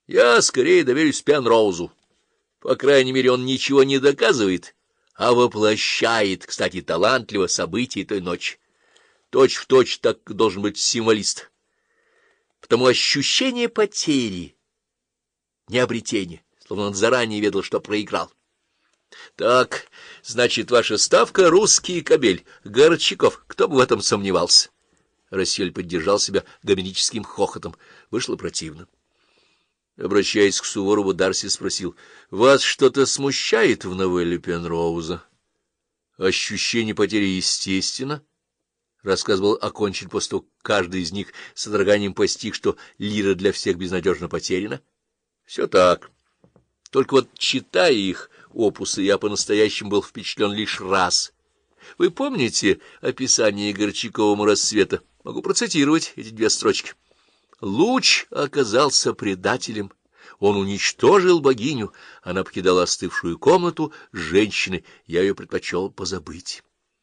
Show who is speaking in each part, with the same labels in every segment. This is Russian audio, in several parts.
Speaker 1: Я скорее доверюсь Пенроузу. По крайней мере, он ничего не доказывает, а воплощает, кстати, талантливо события той ночи. Точь-в-точь так должен быть символист. Потому ощущение потери, не обретения, словно он заранее ведал, что проиграл. Так, значит, ваша ставка — русский кобель, Горчаков. Кто бы в этом сомневался? Рассёль поддержал себя гомерическим хохотом. Вышло противно. Обращаясь к Суворову, Дарси спросил: — Вас что-то смущает в новелле Пенроуза? Ощущение потери естественно. Рассказывал окончен после того, каждый из них с содроганием постиг, что лира для всех безнадежно потеряна. Все так. Только вот, читая их опусы, я по-настоящему был впечатлен лишь раз. Вы помните описание Горчаковому рассвета? Могу процитировать эти две строчки. «Луч оказался предателем. Он уничтожил богиню. Она покидала остывшую комнату с женщиной. Я ее предпочел позабыть».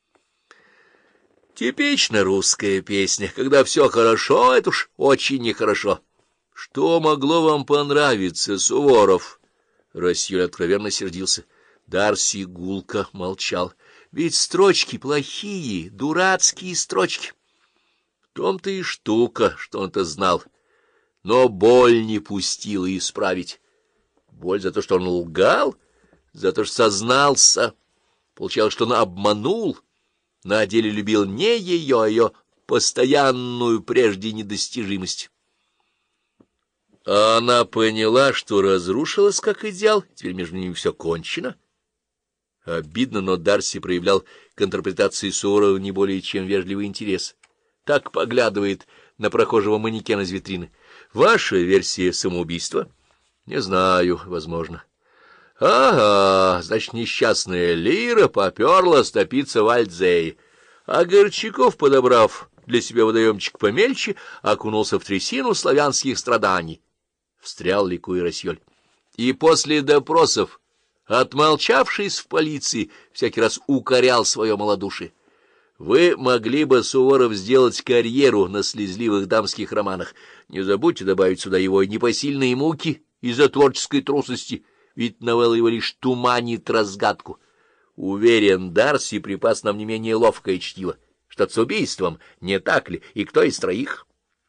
Speaker 1: Типично русская песня. Когда все хорошо, это уж очень нехорошо. Что могло вам понравиться, Суворов? Рассёль откровенно сердился. Дарси гулко молчал. Ведь строчки плохие, дурацкие строчки. В том-то и штука, что он это знал. Но боль не пустила исправить. Боль за то, что он лгал, за то, что сознался. Получалось, что он обманул. На деле любил не ее, а ее постоянную прежде недостижимость. А она поняла, что разрушилась как идеал, теперь между ними все кончено. Обидно, но Дарси проявлял к интерпретации Суворова не более чем вежливый интерес. Так поглядывает на прохожего манекена из витрины. Ваша версия самоубийства? Не знаю, возможно. Ага, значит, несчастная лира поперла стопиться в Альдзее, а Горчаков, подобрав для себя водоемчик помельче, окунулся в трясину славянских страданий. Встрял, ликуя Рассёль. И после допросов, отмолчавшись в полиции, всякий раз укорял свое малодушие. Вы могли бы, Суворов, сделать карьеру на слезливых дамских романах. Не забудьте добавить сюда его непосильные муки из-за творческой трусости, ведь новелла его лишь туманит разгадку. Уверен, Дарси припас нам не менее ловкое чтиво. Что с убийством, не так ли? И кто из троих?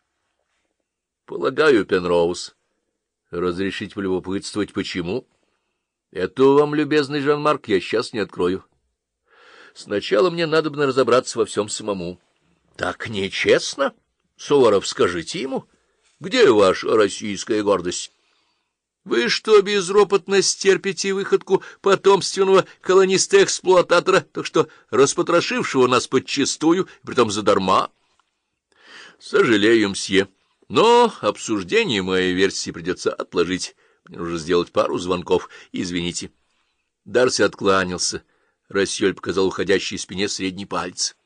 Speaker 1: Полагаю, Пенроуз. Разрешите полюбопытствовать, почему? Это вам, любезный Жан-Марк, я сейчас не открою. Сначала мне надобно разобраться во всем самому. Так нечестно. Суворов, скажите ему, где ваша российская гордость? Вы что, безропотно стерпите выходку потомственного колониста-эксплуататора, так что распотрошившего нас подчистую, и притом задарма? Сожалею, мсье, но обсуждение моей версии придется отложить. Мне нужно сделать пару звонков. Извините. Дарси откланялся. Рассёль показал уходящей спине средний палец.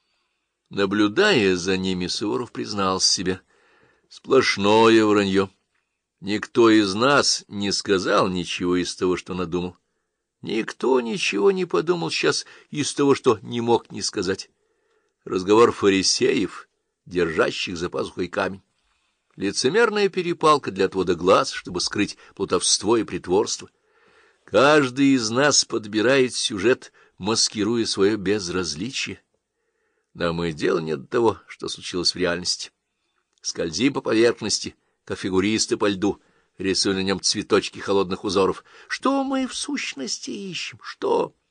Speaker 1: Наблюдая за ними, Суворов признался себе. Сплошное вранье. Никто из нас не сказал ничего из того, что надумал. Никто ничего не подумал сейчас из того, что не мог не сказать. Разговор фарисеев, держащих за пазухой камень. Лицемерная перепалка для отвода глаз, чтобы скрыть плутовство и притворство. Каждый из нас подбирает сюжет, маскируя свое безразличие. Нам и дела нет до того, что случилось в реальности. Скользим по поверхности, как фигуристы по льду, рисуя на нем цветочки холодных узоров. Что мы в сущности ищем? Что?